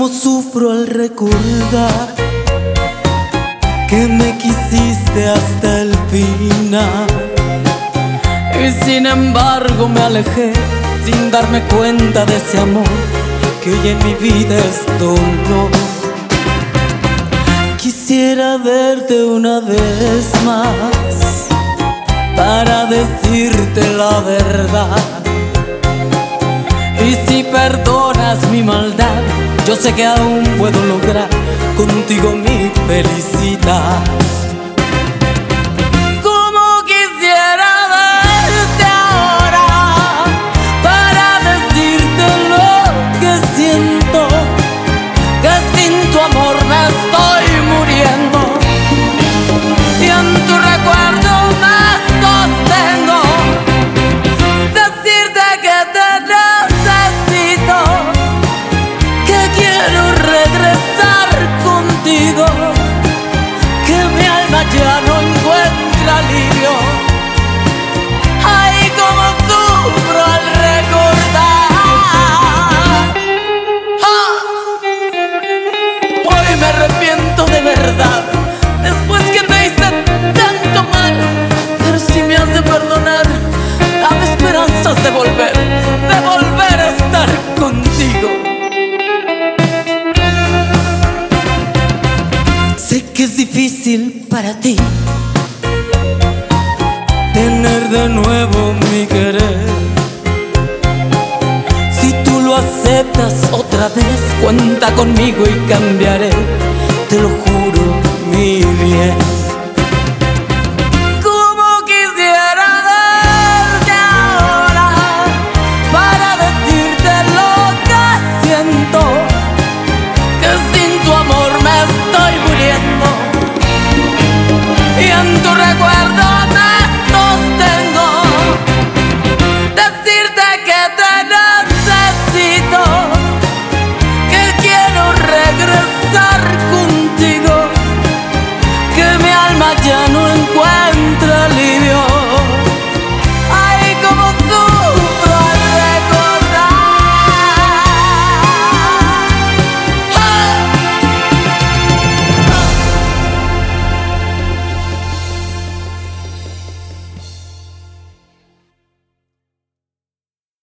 cómo sufro al recordar que me quisiste hasta el final. Y sin embargo me alejé sin darme cuenta de ese amor que hoy en mi vida es dolor. Quisiera verte una vez más para decirte la verdad. Y si perdonas mi maldad, yo sé que aún puedo lograr contigo mi felicidad. Como quisiera verte ahora para decirte lo que siento, que sin tu amor me estoy muriendo y en tu recuerdo me sostengo. Decirte que te necesito, que quiero regresar contigo, que mi alma ya no encuentra alivio. Ay, cómo sufro al recordar. Hoy me arrepiento de verdad, después que te hice tanto mal. Pero si me has de perdonar, dame esperanzas de volver a estar contigo. Sé que es difícil para ti tener de nuevo mi querer. Si tú lo aceptas otra vez, cuenta conmigo y cambiaré. Te lo